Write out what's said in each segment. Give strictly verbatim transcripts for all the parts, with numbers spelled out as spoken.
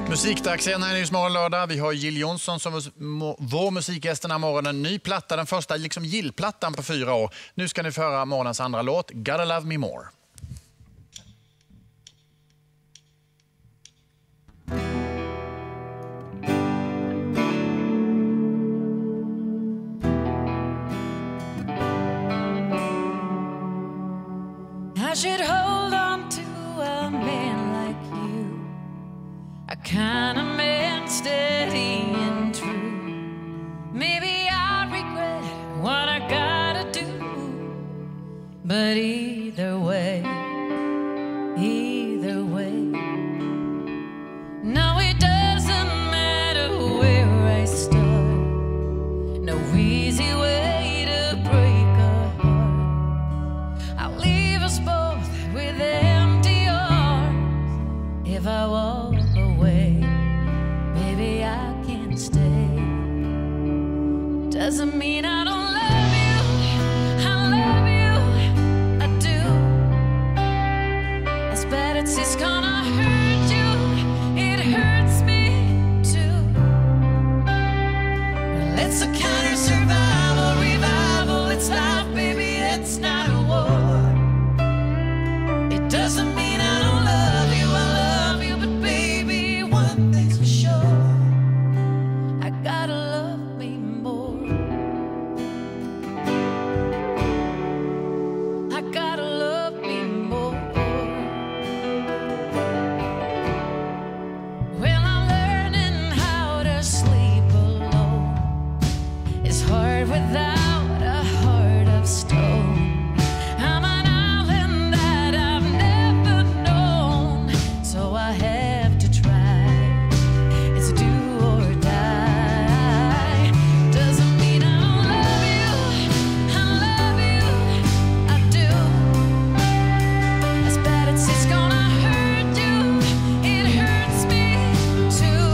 Musikdags igen här i Nyhetsmorgon lördag. Vi har Jill Johnson som vår musikgäst den här morgonen. Ny platta, den första liksom Jill-plattan på fyra år. Nu ska ni få höra morgonens andra låt, Gotta Love Me More. I should hold on to a man like you, a kind of man steady and true. Maybe I'll regret what I gotta do, but either way, either way, no, it doesn't matter where I start. No easy way to break a heart. I'll leave us both with empty arms. If I walk away, maybe I can stay. Doesn't mean I don't love you. I love you, I do. As bad as it's gonna hurt you, it hurts me too. Well, it's a counter survival, revival. It's life, baby, it's not a war. It doesn't mean I don't love you, I love you, but baby, one thing's for sure, I gotta love me more. I gotta love me more. Well, I'm learning how to sleep alone. It's hard without a heart of stone. I'm an island that I've never known, so I have to try. It's do or die. Doesn't mean I don't love you. I love you, I do. As bad as it's gonna hurt you, it hurts me too.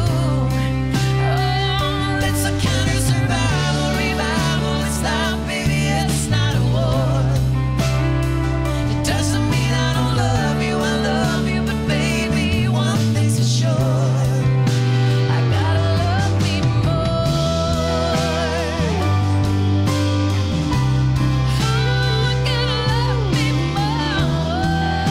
Oh, it's a counter survival, revival. It's life, baby, it's not a war. It doesn't mean I don't love you, I love you, but baby, one thing's for sure, I gotta love me more. Oh, I gotta love me more.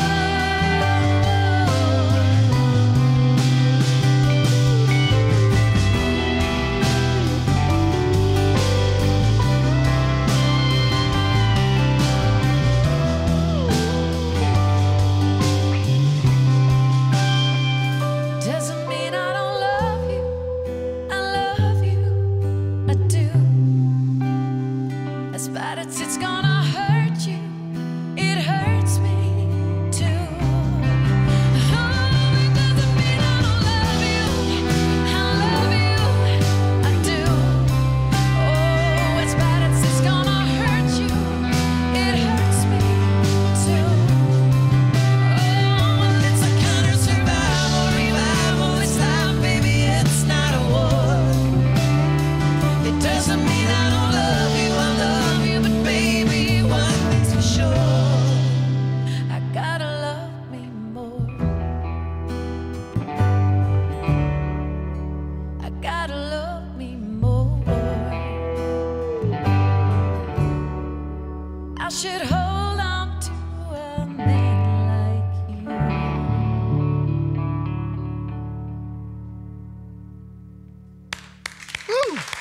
Doesn't mean I don't love you. I love you, I do. As bad as it's gonna hurt you, it hurts me too. Oh, it doesn't mean I don't love you. I love you, I do. Oh, as bad as it's gonna hurt you, it hurts me too. Oh, it's a counter survival, revival. It's life, baby, it's not a war. It doesn't mean I don't love you, I love you, but baby, one thing's for sure, I gotta love me more. I gotta love me more. I should hold on to a man like you. Woo!